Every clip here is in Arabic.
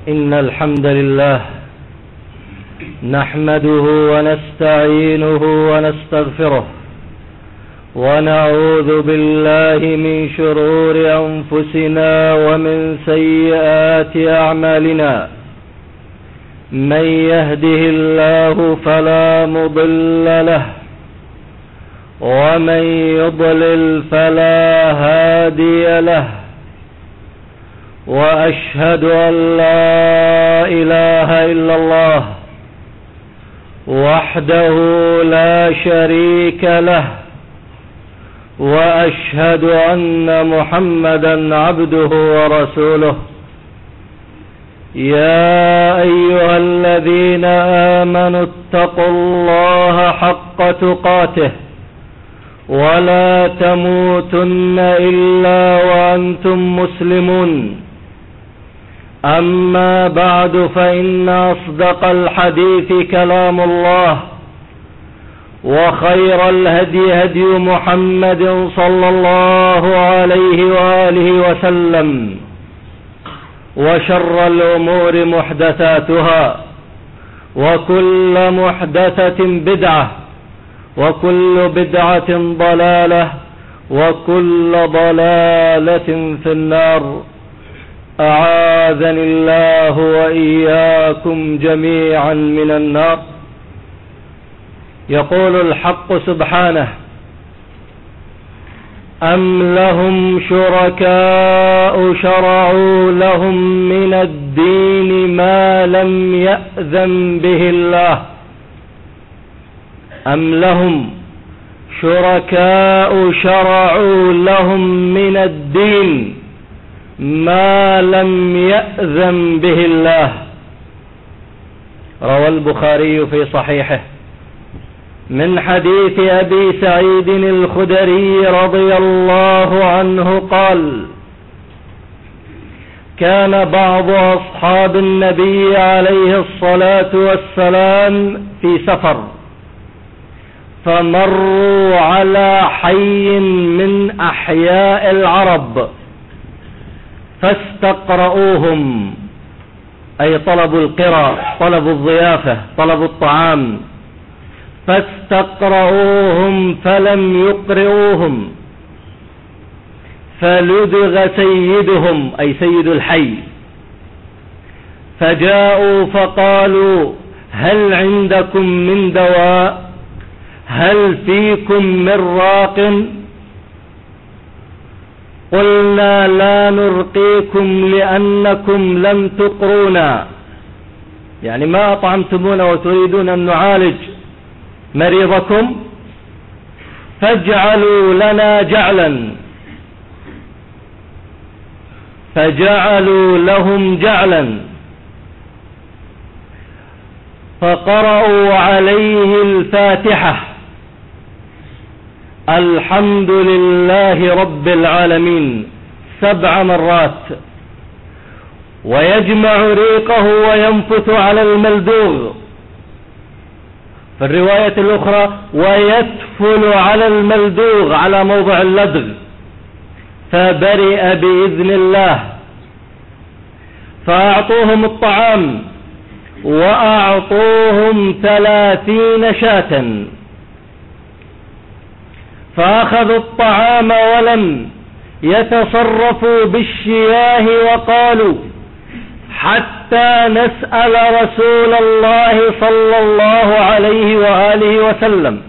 إن الحمد لله نحمده ونستعينه ونستغفره ونعوذ بالله من شرور أنفسنا ومن سيئات أعمالنا. من يهده الله فلا مضل له ومن يضلل فلا هادي له، وأشهد أن لا إله إلا الله وحده لا شريك له، وأشهد أن محمدا عبده ورسوله. يا أيها الذين آمنوا اتقوا الله حق تقاته ولا تموتن إلا وأنتم مسلمون. أما بعد، فإن أصدق الحديث كلام الله، وخير الهدي هدي محمد صلى الله عليه وآله وسلم، وشر الأمور محدثاتها، وكل محدثة بدعة، وكل بدعة ضلالة، وكل ضلالة في النار. أعاذني الله وإياكم جميعا من النار. يقول الحق سبحانه: أم لهم شركاء شرعوا لهم من الدين ما لم يأذن به الله. أم لهم شركاء شرعوا لهم من الدين ما لم يأذن به الله. روى البخاري في صحيحه من حديث أبي سعيد الخدري رضي الله عنه قال: كان بعض أصحاب النبي عليه الصلاة والسلام في سفر، فمروا على حي من أحياء العرب فاستقرؤوهم، أي طلبوا القراء، طلبوا الضيافة، طلبوا الطعام. فاستقرؤوهم فلم يقرئوهم، فلدغ سيدهم، أي سيد الحي، فجاءوا فقالوا: هل عندكم من دواء؟ هل فيكم من راق؟ قلنا: لا نرقيكم لأنكم لم تقرونا، يعني ما أطعمتمونا وتريدون أن نعالج مريضكم، فاجعلوا لنا جعلا. فجعلوا لهم جعلا، فقرأوا عليه الفاتحة: الحمد لله رب العالمين 7 مرات، ويجمع ريقه وينفث على الملدوغ. في الرواية الأخرى: ويتفل على الملدوغ، على موضع اللدغ، فبرئ بإذن الله. فأعطوهم الطعام، وأعطوهم 30 شاة، فأخذوا الطعام ولم يتصرفوا بالشياه، وقالوا: حتى نسأل رسول الله صلى الله عليه وآله وسلم.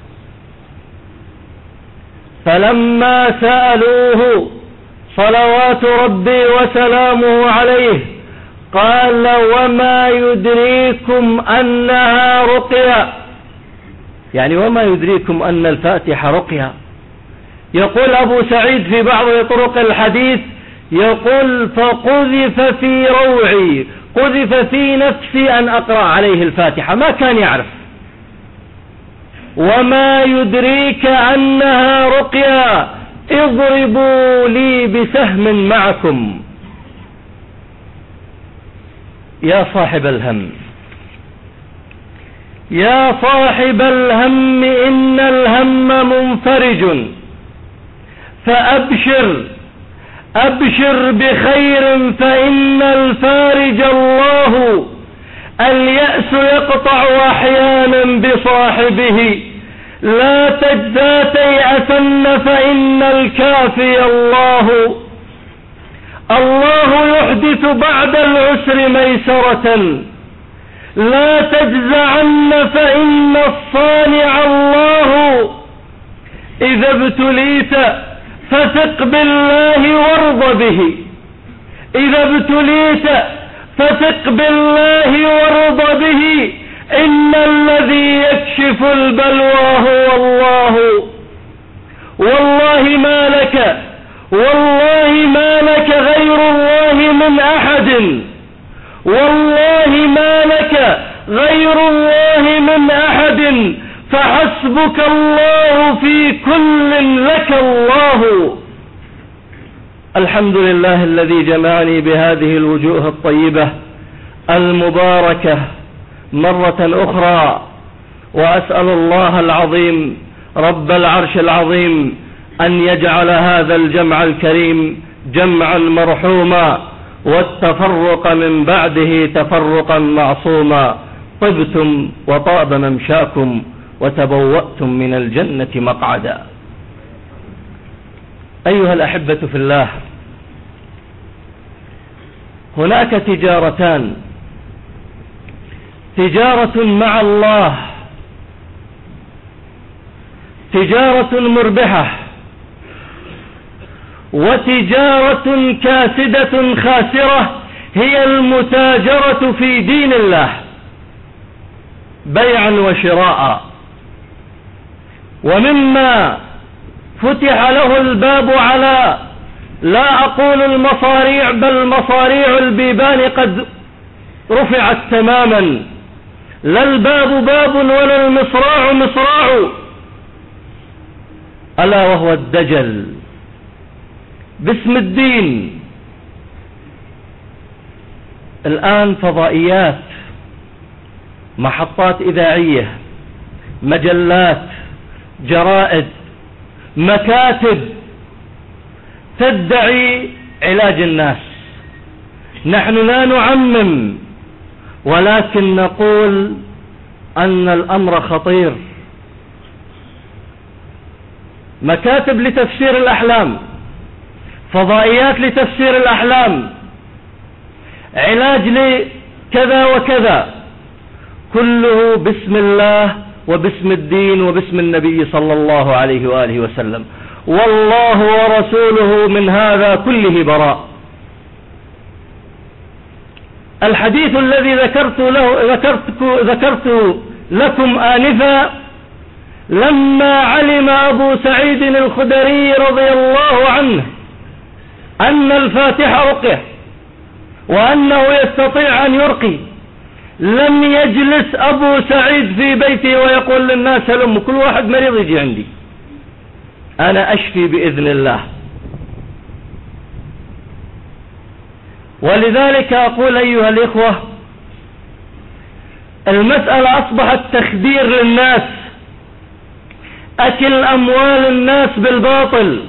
فلما سألوه صلوات ربي وسلامه عليه قال: وما يدريكم أنها رقية؟ يعني وما يدريكم أن الفاتحة رقية؟ يقول أبو سعيد في بعض طرق الحديث، يقول: فقذف في روعي، قذف في نفسي أن أقرأ عليه الفاتحة، ما كان يعرف. وما يدريك أنها رقية؟ اضربوا لي بسهم معكم. يا صاحب الهم، يا صاحب الهم، إن الهم منفرج، فأبشر أبشر بخير فإن الفارج الله. اليأس يقطع أحيانا بصاحبه، لا تيأسن فإن الكافي الله. الله يحدث بعد العسر ميسرة، لا تجزعن فإن الصانع الله. إذا ابتليت فثق بالله وارض به، إذا ابتليت فثق بالله وارض به، إن الذي يكشف البلوى هو الله. والله ما لك، والله ما لك غير الله من أحد، والله ما لك غير الله من أحد، فحسبك الله في كل لك الله. الحمد لله الذي جمعني بهذه الوجوه الطيبة المباركة مرة أخرى، وأسأل الله العظيم رب العرش العظيم أن يجعل هذا الجمع الكريم جمعا مرحوما، والتفرق من بعده تفرقا معصوما. طبتم وطاب ممشاكم وتبوأتم من الجنة مقعدا. أيها الأحبة في الله، هناك تجارتان: تجارة مع الله، تجارة مربحة، وتجارة كاسدة خاسرة، هي المتاجرة في دين الله بيعا وشراء. ومما فتح له الباب على، لا أقول المصاريع، بل مصاريع البيبان قد رفعت تماما، لا الباب باب ولا المصراع مصراع، ألا وهو الدجل باسم الدين. الآن فضائيات، محطات إذاعية، مجلات، جرائد، مكاتب تدعي علاج الناس. نحن لا نعمم، ولكن نقول أن الأمر خطير. مكاتب لتفسير الأحلام، فضائيات لتفسير الأحلام، علاج لكذا وكذا، كله باسم الله وباسم الدين وباسم النبي صلى الله عليه وآله وسلم، والله ورسوله من هذا كله براء. الحديث الذي ذكرت لكم آنفا، لما علم أبو سعيد الخدري رضي الله عنه أن الفاتحة رقية وأنه يستطيع أن يرقي، لم يجلس أبو سعيد في بيته ويقول للناس هلم كل واحد مريض يجي عندي، أنا أشفي بإذن الله. ولذلك أقول أيها الإخوة، المسألة أصبحت تخدير للناس، أكل أموال الناس بالباطل،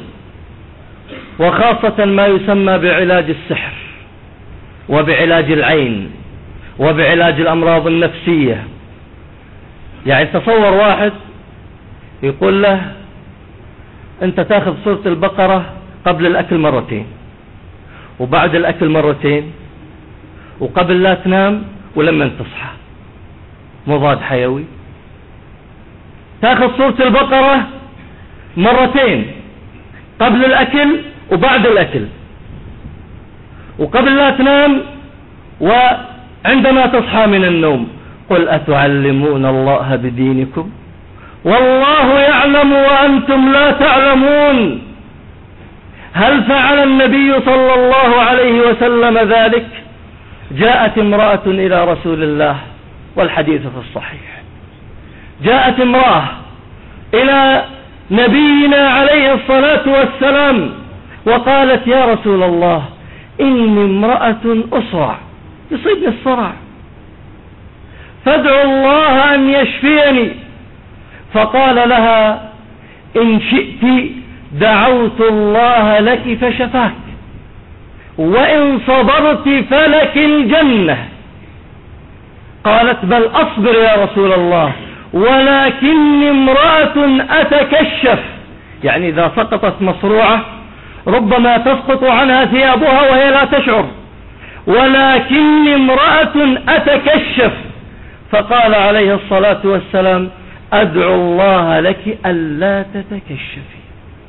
وخاصة ما يسمى بعلاج السحر وبعلاج العين وبعلاج الأمراض النفسية. يعني تصور واحد يقول له أنت تأخذ سورة البقرة قبل الأكل مرتين، وبعد الأكل مرتين، وقبل لا تنام ولما تصحى، مضاد حيوي. تأخذ سورة البقرة مرتين، قبل الأكل وبعد الأكل، وقبل لا تنام وعندما تصحى من النوم. قل أتعلمون الله بدينكم والله يعلم وأنتم لا تعلمون. هل فعل النبي صلى الله عليه وسلم ذلك؟ جاءت امرأة إلى رسول الله، والحديث في الصحيح، جاءت امرأة إلى نبينا عليه الصلاة والسلام وقالت يا رسول الله إني امرأة أصرع، يصيبني الصرع، فادعو الله أن يشفيني. فقال لها إن شئت دعوت الله لك فشفاك. وإن صبرت فلك الجنة. قالت بل أصبر يا رسول الله، ولكني امرأة أتكشف، يعني إذا سقطت مصروعة ربما تسقط عنها ثيابها وهي لا تشعر، ولكني امرأة أتكشف. فقال عليه الصلاة والسلام أدعو الله لك ألا تتكشفي.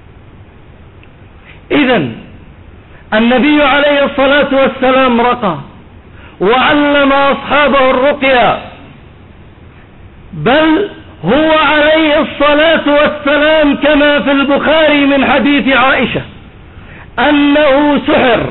إذن النبي عليه الصلاة والسلام رقى وعلم أصحابه الرقية، بل هو عليه الصلاة والسلام كما في البخاري من حديث عائشة أنه سحر،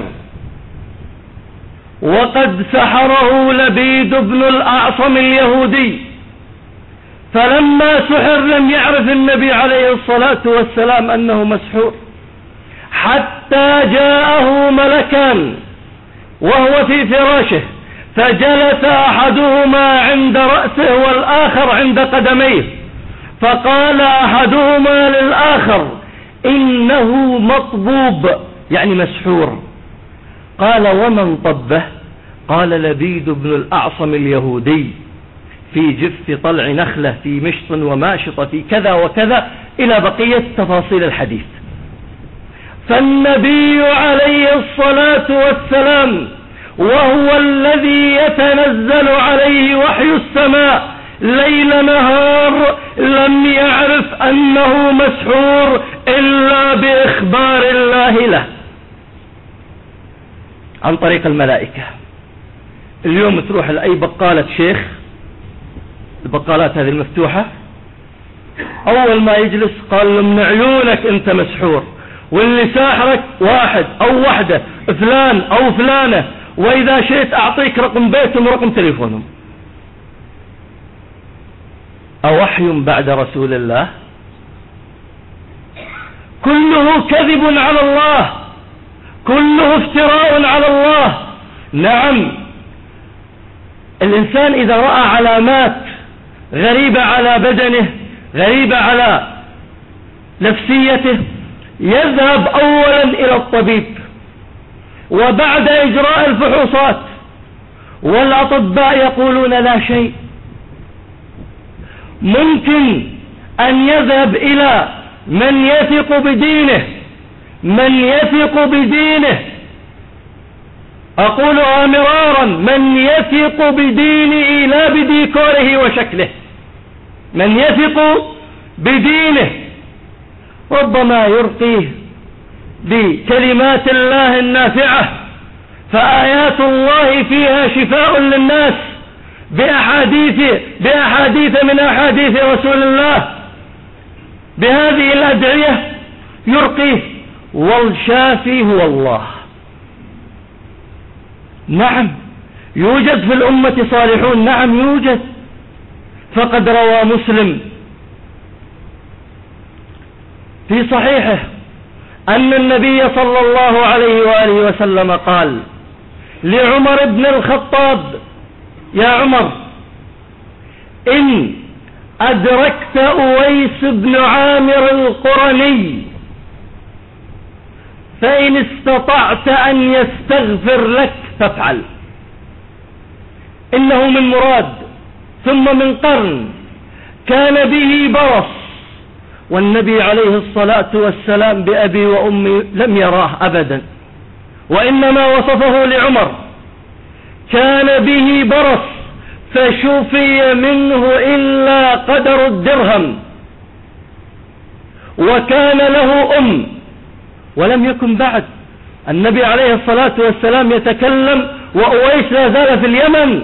وقد سحره لبيد بن الأعصم اليهودي، فلما سحر لم يعرف النبي عليه الصلاة والسلام أنه مسحور، حتى جاءه ملكان وهو في فراشه، فجلس أحدهما عند رأسه والآخر عند قدميه، فقال أحدهما للآخر إنه مطبوب، يعني مسحور. قال ومن طبه؟ قال لبيد بن الأعصم اليهودي في جف طلع نخلة في مشط وماشط في كذا وكذا إلى بقية تفاصيل الحديث. فالنبي عليه الصلاة والسلام وهو الذي يتنزل عليه وحي السماء ليل نهار لم يعرف أنه مسحور إلا بإخبار الله له عن طريق الملائكة. اليوم تروح لأي بقالة شيخ، البقالات هذه المفتوحة، أول ما يجلس قال له من عيونك أنت مسحور، واللي ساحرك واحد أو وحدة فلان أو فلانة، وإذا شئت أعطيك رقم بيتهم ورقم تليفونهم. أوحي بعد رسول الله؟ كله كذب على الله، كله افتراء على الله. نعم، الإنسان إذا رأى علامات غريبة على بدنه، غريبة على نفسيته، يذهب أولا إلى الطبيب، وبعد إجراء الفحوصات والأطباء يقولون لا شيء، ممكن أن يذهب إلى من يثق بدينه، من يثق بدينه، أقولها مرارا، من يثق بدينه لا بديكوره وشكله، من يثق بدينه، ربما يرقيه بكلمات الله النافعة، فآيات الله فيها شفاء للناس، بأحاديث من أحاديث رسول الله، بهذه الأدعية يرقيه، والشافي هو الله. نعم يوجد في الأمة صالحون، نعم يوجد، فقد روى مسلم في صحيحه أن النبي صلى الله عليه وآله وسلم قال لعمر بن الخطاب يا عمر إن أدركت أويس بن عامر القرني فإن استطعت أن يستغفر لك فافعل، إنه من مراد ثم من قرن كان به برص، والنبي عليه الصلاة والسلام بأبي وأمي لم يراه أبدا، وإنما وصفه لعمر، كان به برص فشفي منه إلا قدر الدرهم، وكان له أم ولم يكن بعد. النبي عليه الصلاة والسلام يتكلم وأويس لا زال في اليمن،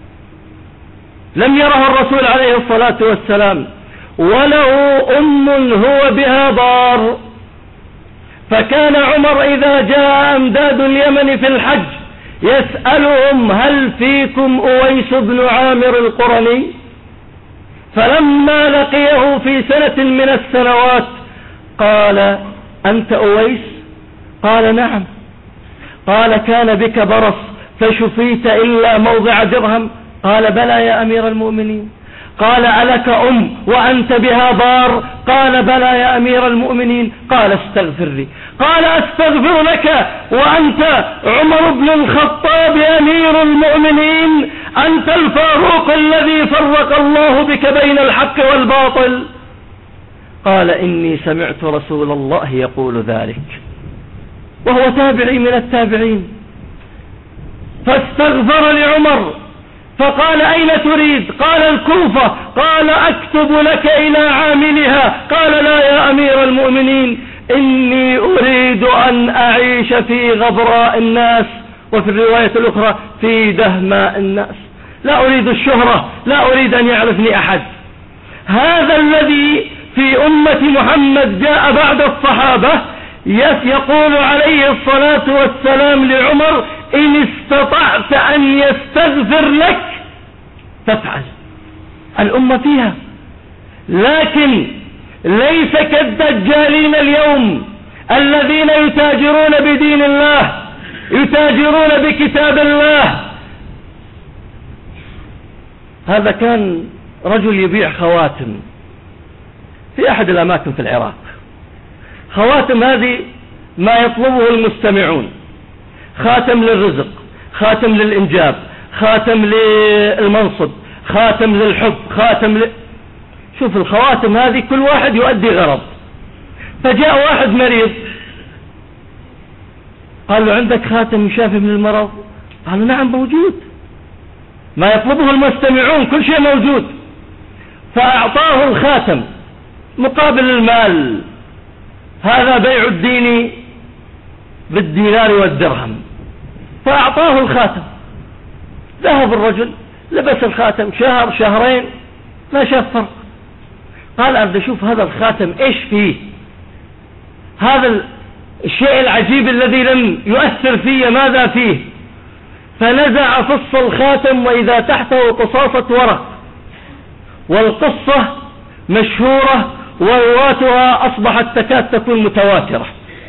لم يره الرسول عليه الصلاة والسلام، وله أم هو بها بار. فكان عمر إذا جاء أمداد اليمن في الحج يسألهم هل فيكم أويس بن عامر القرني؟ فلما لقيه في سنة من السنوات قال أنت أويس؟ قال نعم. قال كان بك برص فشفيت إلا موضع درهم؟ قال بلى يا أمير المؤمنين. قال ألك وأنت بها بار؟ قال بلى يا أمير المؤمنين. قال استغفر لي. قال أستغفر لك وأنت عمر بن الخطاب أمير المؤمنين، أنت الفاروق الذي فرق الله بك بين الحق والباطل. قال إني سمعت رسول الله يقول ذلك، وهو تابعي من التابعين. فاستغفر لعمر، فقال أين تريد؟ قال الكوفة. قال أكتب لك إلى عاملها. قال لا يا أمير المؤمنين، إني أريد أن أعيش في غبراء الناس، وفي الرواية الأخرى في دهماء الناس، لا أريد الشهرة، لا أريد أن يعرفني أحد. هذا الذي في أمة محمد جاء بعد الصحابة يقول عليه الصلاة والسلام لعمر: إن استطعت أن يستغفر لك فافعل. الأمة فيها، لكن ليس كالدجالين اليوم الذين يتاجرون بدين الله، يتاجرون بكتاب الله. هذا كان رجل يبيع خواتم في أحد الأماكن في العراق. خواتم هذه ما يطلبه المستمعون: خاتم للرزق، خاتم للإنجاب، خاتم للمنصب، خاتم للحب، خاتم شوف الخواتم هذه كل واحد يؤدي غرض. فجاء واحد مريض قال له: عندك خاتم يشافي من المرض؟ قال له: نعم موجود، ما يطلبه المستمعون كل شيء موجود. فأعطاه الخاتم مقابل المال. هذا بيع الدين بالدينار والدرهم. فأعطاه الخاتم. ذهب الرجل لبس الخاتم شهر شهرين ما شاف فرق. قال: أبدأ شوف هذا الخاتم إيش فيه، هذا الشيء العجيب الذي لم يؤثر فيه ماذا فيه. فنزع فص الخاتم وإذا تحته قصاصة ورق، والقصة مشهورة وروايتها أصبحت تكاد تكون متواترة.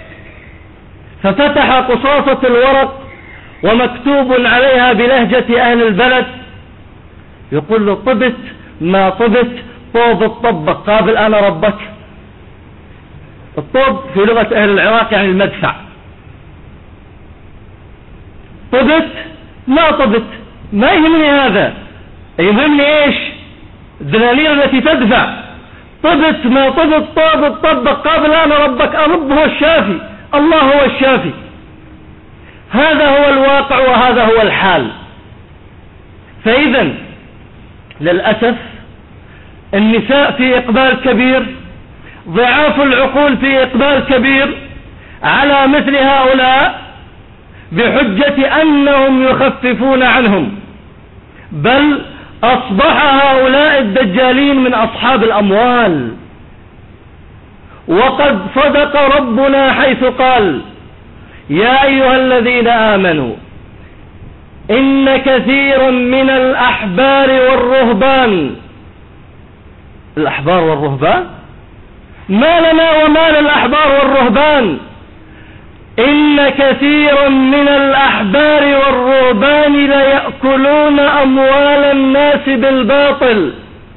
ففتح قصاصة الورق ومكتوب عليها بلهجة أهل البلد، يقول له: طبت ما طبت طوب الطبق قابل أنا ربك. الطوب في لغة أهل العراق يعني المدفع. طبت ما طبت ما يهمني هذا، يهمني إيش؟ الدنانير التي تدفع. طبت ما طبت طوب الطبق قابل أنا ربك. الرب هو الشافي، الله هو الشافي. هذا هو الواقع وهذا هو الحال. فإذا للأسف النساء في إقبال كبير، ضعاف العقول في إقبال كبير على مثل هؤلاء بحجة أنهم يخففون عنهم، بل أصبح هؤلاء الدجالين من أصحاب الأموال. وقد صدق ربنا حيث قال: يا أيها الذين آمنوا إن كثيرا من الأحبار والرهبان. الأحبار والرهبان ما لنا وما للأحبار والرهبان. إن كثيرا من الأحبار والرهبان ليأكلون أموال الناس بالباطل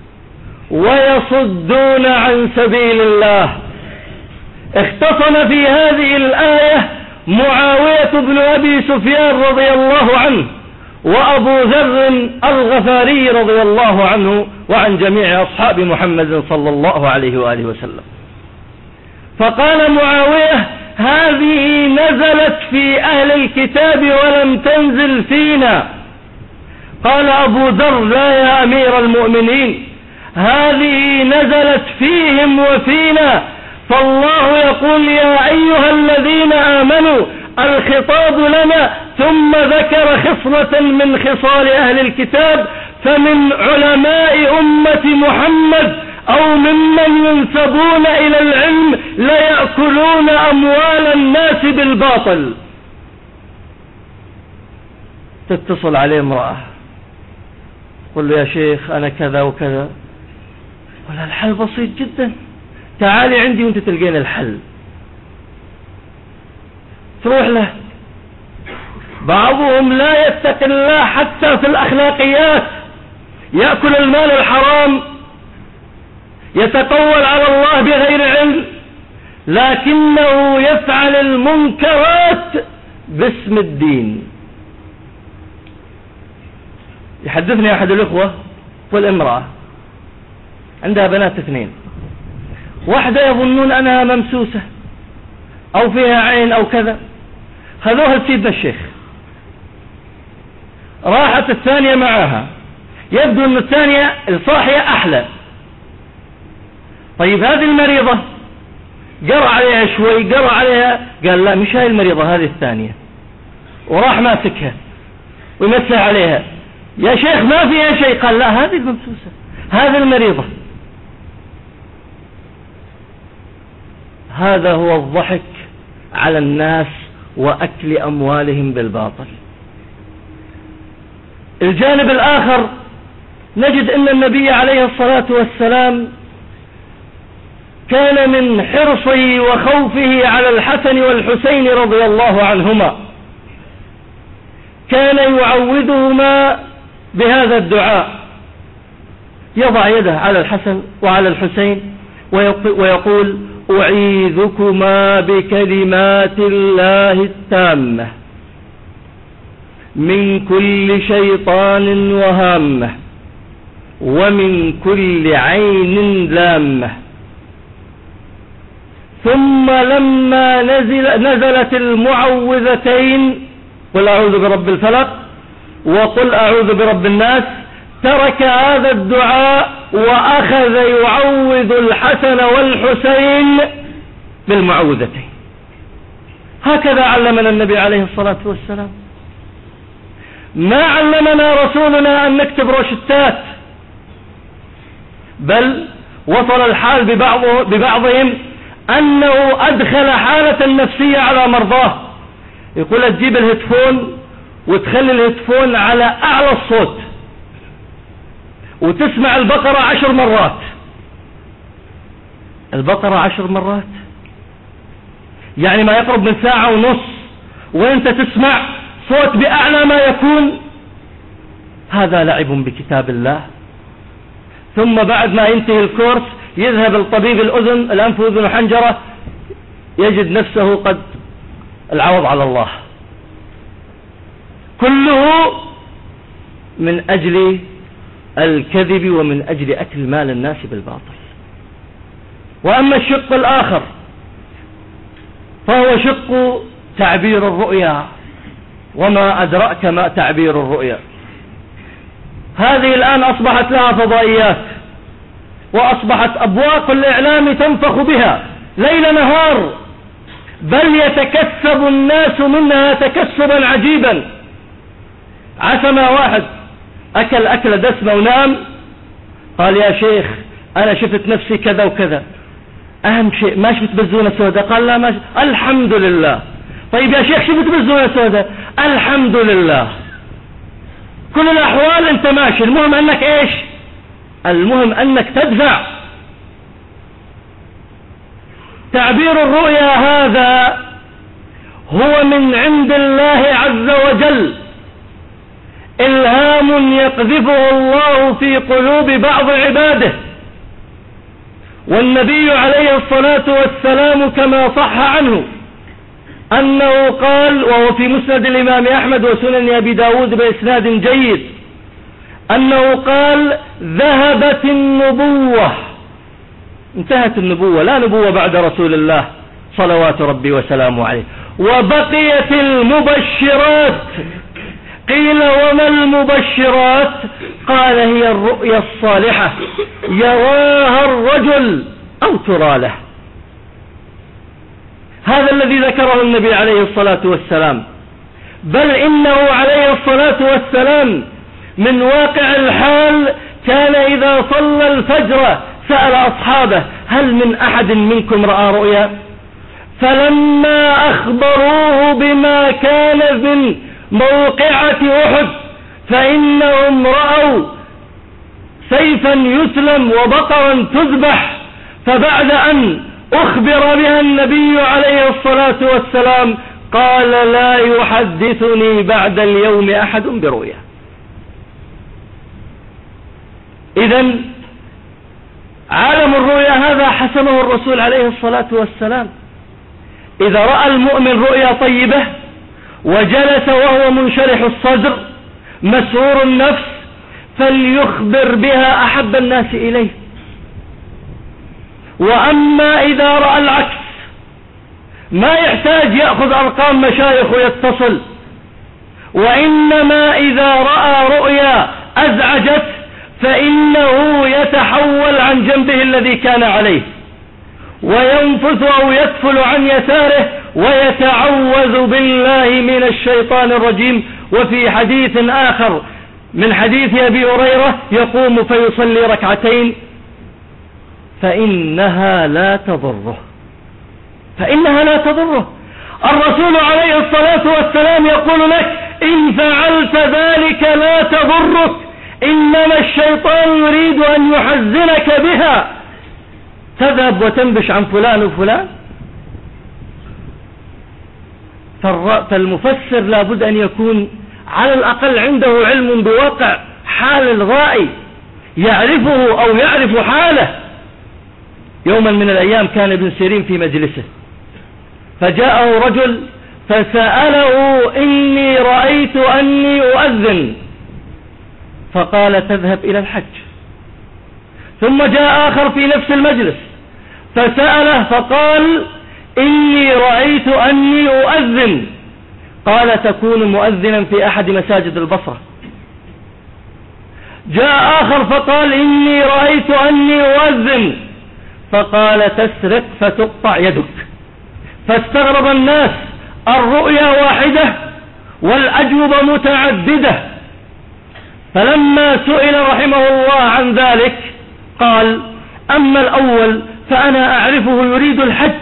ويصدون عن سبيل الله. اختصم في هذه الآية معاوية بن أبي سفيان رضي الله عنه وأبو ذر الغفاري رضي الله عنه وعن جميع أصحاب محمد صلى الله عليه وآله وسلم. فقال معاوية: هذه نزلت في أهل الكتاب ولم تنزل فينا. قال أبو ذر: لا يا أمير المؤمنين، هذه نزلت فيهم وفينا. فالله يقول: يا أيها الذين آمنوا، الخطاب لنا، ثم ذكر خصلة من خصال أهل الكتاب. فمن علماء أمة محمد أو ممن ينسبون إلى العلم ليأكلون أموال الناس بالباطل. تتصل عليه امرأة قل له: يا شيخ أنا كذا وكذا. ولا الحل بسيط جدا، تعالي عندي وانت تلقين الحل. تروح له. بعضهم لا يتقي الله حتى في الأخلاقيات، يأكل المال الحرام، يتقول على الله بغير علم، لكنه يفعل المنكرات باسم الدين. يحدثني أحد الأخوة والامرأة عندها بنات 2، واحدة يظنون أنها ممسوسة أو فيها عين أو كذا، خذوها لسيدنا الشيخ، راحت الثانية معها، يبدو أن الثانية الصاحية أحلى. طيب هذه المريضة قرأ عليها شوي، قرأ عليها، قال لا مش هاي المريضة، هذه الثانية، وراح ماسكها ويمسح عليها، يا شيخ ما فيها شيء، قال لا هذه الممسوسة، هذه المريضة. هذا هو الضحك على الناس وأكل أموالهم بالباطل. الجانب الآخر نجد أن النبي عليه الصلاة والسلام كان من حرصه وخوفه على الحسن والحسين رضي الله عنهما كان يعوذهما بهذا الدعاء، يضع يده على الحسن وعلى الحسين ويقول أعيذكما بكلمات الله التامة من كل شيطان وهامة ومن كل عين لامة. ثم لما نزلت المعوذتين قل أعوذ برب الفلق وقل أعوذ برب الناس، ترك هذا الدعاء وأخذ يعوذ الحسن والحسين بالمعوذتين. هكذا علمنا النبي عليه الصلاة والسلام. ما علمنا رسولنا أن نكتب روشتات، بل وصل الحال ببعضهم أنه أدخل حالة نفسية على مرضاه، يقول تجيب الهيدفون وتخلي الهيدفون على أعلى الصوت وتسمع البقرة 10 مرات. البقرة 10 مرات يعني ما يقرب من 1.5 ساعة وانت تسمع صوت بأعلى ما يكون. هذا لعب بكتاب الله. ثم بعد ما ينتهي الكورس يذهب الطبيب الأذن الأنف وأذن وحنجرة يجد نفسه قد العوض على الله، كله من أجل الكذب ومن أجل أكل مال الناس بالباطل. وأما الشق الآخر فهو شق تعبير الرؤيا، وما أدرأك ما تعبير الرؤيا. هذه الآن أصبحت لها فضائيات، وأصبحت أبواق الإعلام تنفخ بها ليل نهار، بل يتكسب الناس منها تكسبا عجيبا. عسما واحد أكل أكل دسمة ونام، قال يا شيخ أنا شفت نفسي كذا وكذا، أهم شيء ما شفت بزونة سوداء، قال لا ما شفت. الحمد لله. طيب يا شيخ شفت بزونة سوداء، الحمد لله. كل الأحوال أنت ماشي، المهم أنك إيش؟ المهم أنك تدفع. تعبير الرؤيا هذا هو من عند الله عز وجل، إلهام يقذفه الله في قلوب بعض عباده. والنبي عليه الصلاة والسلام كما صح عنه أنه قال، وهو في مسند الإمام أحمد وسنن أبي داود بإسناد جيد، أنه قال ذهبت النبوة، انتهت النبوة، لا نبوة بعد رسول الله صلوات ربي وسلامه عليه، وبقيت المبشرات. قيل وما المبشرات؟ قال هي الرؤيا الصالحة يراها الرجل أو ترى له. هذا الذي ذكره النبي عليه الصلاة والسلام. بل إنه عليه الصلاة والسلام من واقع الحال كان إذا صلى الفجر سأل أصحابه هل من أحد منكم رأى رؤيا؟ فلما أخبروه بما كان من موقعة أحد فإنهم رأوا سيفا يسلم وبقرا تذبح، فبعد أن أخبر بها النبي عليه الصلاة والسلام قال لا يحدثني بعد اليوم أحد برؤيا. إذن عالم الرؤيا هذا حسمه الرسول عليه الصلاة والسلام. إذا رأى المؤمن رؤيا طيبة وجلس وهو منشرح الصدر مسرور النفس فليخبر بها أحب الناس إليه. وأما إذا رأى العكس ما يحتاج يأخذ أرقام مشايخ ويتصل، وإنما إذا رأى رؤيا أزعجت فإنه يتحول عن جنبه الذي كان عليه وينفث أو يدفل عن يساره ويتعوذ بالله من الشيطان الرجيم. وفي حديث آخر من حديث أبي هريرة يقوم فيصلي ركعتين فإنها لا تضره. الرسول عليه الصلاة والسلام يقول لك إن فعلت ذلك لا تضرك، إنما الشيطان يريد أن يحزنك بها. تذهب وتنبش عن فلان وفلان. فالمفسر لابد أن يكون على الأقل عنده علم بواقع حال الرائي، يعرفه أو يعرف حاله. يوما من الأيام كان ابن سيرين في مجلسه فجاءه رجل فسأله إني رأيت أني أؤذن، فقال تذهب إلى الحج. ثم جاء آخر في نفس المجلس فسأله فقال إني رأيت أني أؤذن، قال تكون مؤذنا في أحد مساجد البصرة. جاء آخر فقال إني رأيت أني أؤذن، فقال تسرق فتقطع يدك. فاستغرب الناس، الرؤيا واحدة والأجوبة متعددة. فلما سئل رحمه الله عن ذلك قال أما الأول فأنا أعرفه يريد الحج،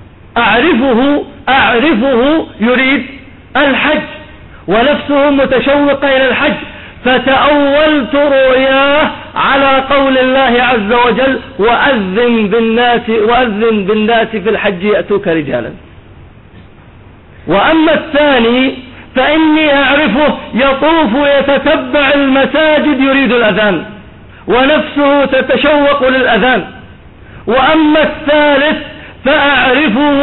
أعرفه يريد الحج ونفسه متشوقة إلى الحج، فتأولت رؤياه على قول الله عز وجل وأذن بالناس في الحج يأتوك رجالا. وأما الثاني فإني أعرفه يطوف يتتبع المساجد يريد الأذان ونفسه تتشوق للأذان. وأما الثالث فأعرفه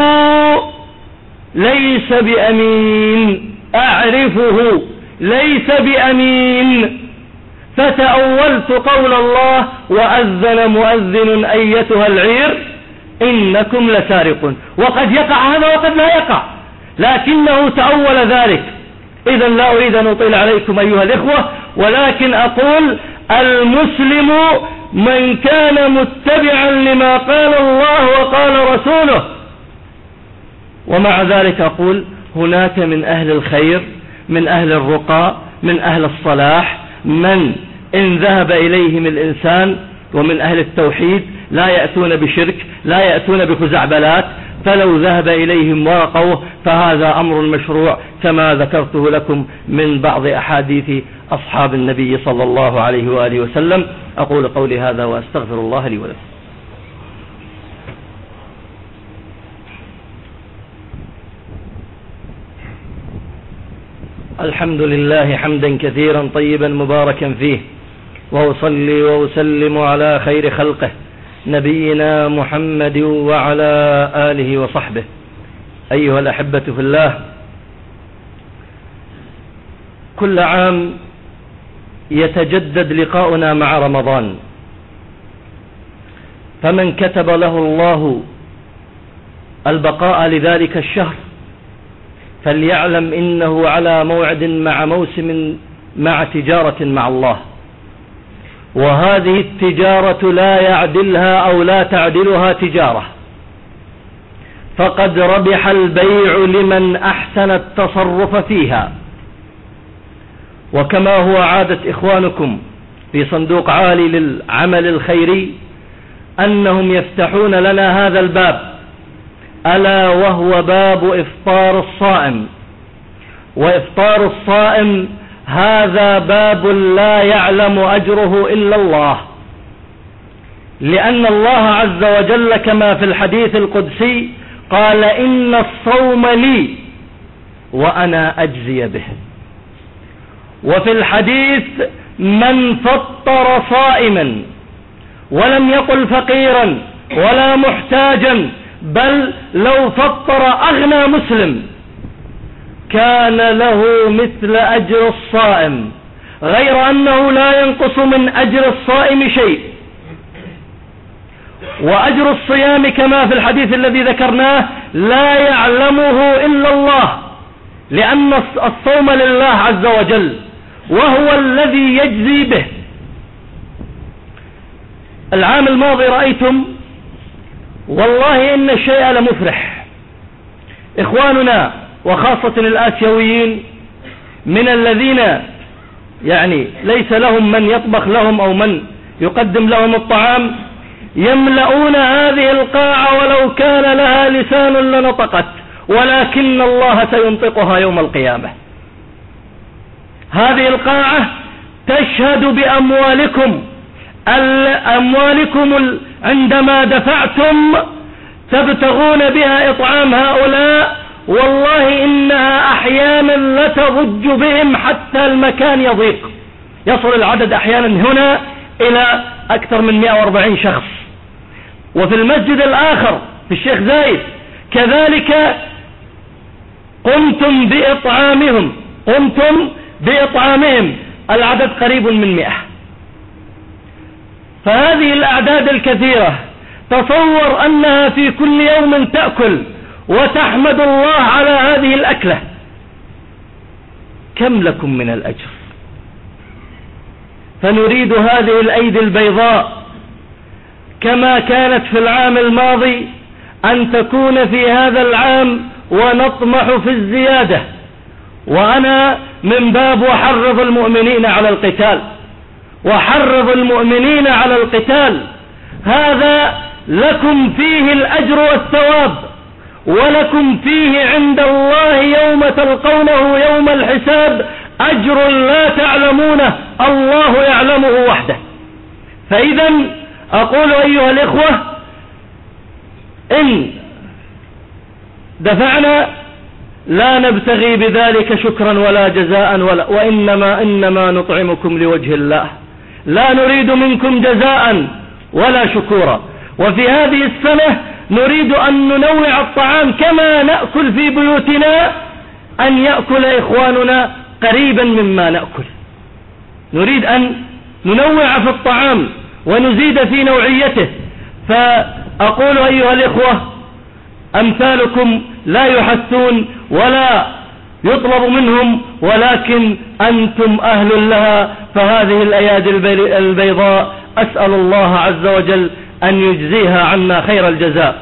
ليس بأمين، أعرفه ليس بأمين. فتأولت قول الله وأذن مؤذن أيتها العير إنكم لسارقون. وقد يقع هذا وقد لا يقع، لكنه تأول ذلك. إذا لا أريد أن أطيل عليكم أيها الإخوة، ولكن أقول المسلم من كان متبعا لما قال الله وقال رسوله. ومع ذلك أقول هناك من أهل الخير، من أهل الرقى، من أهل الصلاح، من إن ذهب إليهم الإنسان، ومن أهل التوحيد لا يأتون بشرك، لا يأتون بخزعبلات، فلو ذهب إليهم ورقوه فهذا أمر مشروع كما ذكرته لكم من بعض أحاديث أصحاب النبي صلى الله عليه وآله وسلم. أقول قولي هذا وأستغفر الله لي ولكم. الحمد لله حمدا كثيرا طيبا مباركا فيه، وأصلي وأسلم على خير خلقه نبينا محمد وعلى آله وصحبه. أيها الأحبة في الله، كل عام يتجدد لقاؤنا مع رمضان، فمن كتب له الله البقاء لذلك الشهر فليعلم إنه على موعد مع موسم، مع تجارة مع الله، وهذه التجارة لا يعدلها أو لا تعدلها تجارة، فقد ربح البيع لمن أحسن التصرف فيها. وكما هو عادة إخوانكم في صندوق عالي للعمل الخيري أنهم يفتحون لنا هذا الباب، ألا وهو باب إفطار الصائم. وإفطار الصائم هذا باب لا يعلم أجره إلا الله، لأن الله عز وجل كما في الحديث القدسي قال إن الصوم لي وأنا أجزي به. وفي الحديث من فطر صائما، ولم يقل فقيرا ولا محتاجا، بل لو فطر أغنى مسلم كان له مثل أجر الصائم، غير أنه لا ينقص من أجر الصائم شيء. وأجر الصيام كما في الحديث الذي ذكرناه لا يعلمه إلا الله، لأن الصوم لله عز وجل وهو الذي يجزي به. العام الماضي رأيتم والله إن الشيء لمفرح. إخواننا وخاصة الآسيويين من الذين يعني ليس لهم من يطبخ لهم أو من يقدم لهم الطعام يملؤون هذه القاعة ولو كان لها لسان لنطقت، ولكن الله سينطقها يوم القيامة. هذه القاعة تشهد بأموالكم، أموالكم عندما دفعتم تبتغون بها إطعام هؤلاء، والله إنها أحيانا لتضج بهم حتى المكان يضيق، يصل العدد أحيانا هنا إلى أكثر من 140 شخص. وفي المسجد الآخر في الشيخ زايد كذلك قمتم بإطعامهم العدد قريب من 100. فهذه الأعداد الكثيرة تصور أنها في كل يوم تأكل وتحمد الله على هذه الأكلة، كم لكم من الأجر؟ فنريد هذه الأيدي البيضاء كما كانت في العام الماضي أن تكون في هذا العام، ونطمح في الزيادة. وأنا من باب وحرض المؤمنين على القتال، وحرض المؤمنين على القتال، هذا لكم فيه الأجر والثواب، ولكم فيه عند الله يوم تلقونه يوم الحساب أجر لا تعلمونه، الله يعلمه وحده. فإذا أقول أيها الإخوة، إن دفعنا لا نبتغي بذلك شكرا ولا جزاء وإنما نطعمكم لوجه الله، لا نريد منكم جزاء ولا شكورا. وفي هذه السنة نريد أن ننوع الطعام كما نأكل في بيوتنا، أن يأكل إخواننا قريبا مما نأكل. نريد أن ننوع في الطعام ونزيد في نوعيته. فأقول أيها الإخوة، أمثالكم لا يحثون ولا يطلب منهم، ولكن أنتم أهل لها. فهذه الأيادي البيضاء أسأل الله عز وجل أن يجزيها عنا خير الجزاء.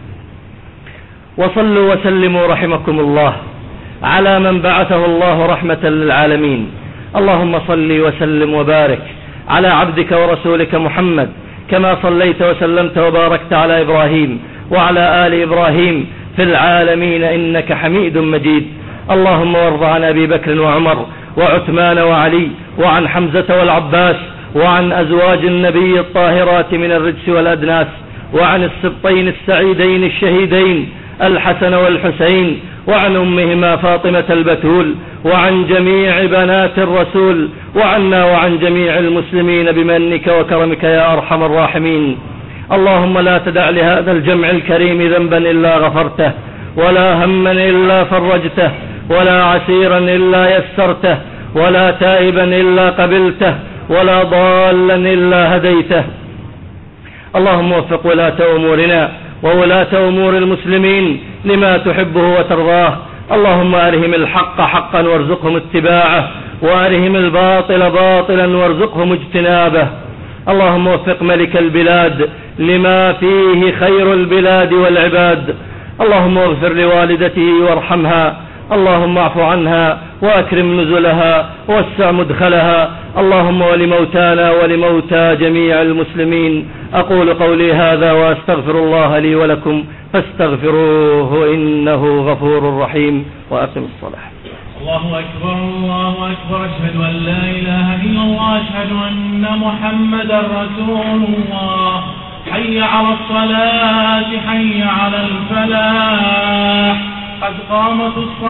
وصلوا وسلموا رحمكم الله على من بعثه الله رحمة للعالمين. اللهم صل وسلم وبارك على عبدك ورسولك محمد، كما صليت وسلمت وباركت على إبراهيم وعلى آل إبراهيم في العالمين إنك حميد مجيد. اللهم وارض عن أبي بكر وعمر وعثمان وعلي وعن حمزة والعباس وعن أزواج النبي الطاهرات من الرجس والأدناس، وعن السبطين السعيدين الشهيدين الحسن والحسين، وعن أمهما فاطمة البتول، وعن جميع بنات الرسول، وعنا وعن جميع المسلمين بمنك وكرمك يا أرحم الراحمين. اللهم لا تدع لهذا الجمع الكريم ذنبا إلا غفرته، ولا هما إلا فرجته، ولا عسيرا إلا يسرته، ولا تائبا إلا قبلته، ولا ضالا إلا هديته. اللهم وفق ولاة أمورنا وولاة أمور المسلمين لما تحبه وترضاه. اللهم أرهم الحق حقا وارزقهم اتباعه، وأرهم الباطل باطلا وارزقهم اجتنابه. اللهم وفق ملك البلاد لما فيه خير البلاد والعباد. اللهم اغفر لوالدته وارحمها، اللهم اعف عنها وأكرم نزلها ووسع مدخلها. اللهم ولموتانا ولموتى جميع المسلمين. أقول قولي هذا وأستغفر الله لي ولكم فاستغفروه إنه غفور رحيم. وأقم الصلاة. الله أكبر الله أكبر. أشهد أن لا إله إلا الله، أشهد أن محمدا رسول الله. حي على الصلاة، حي على الفلاح، قد قامت الصلاة.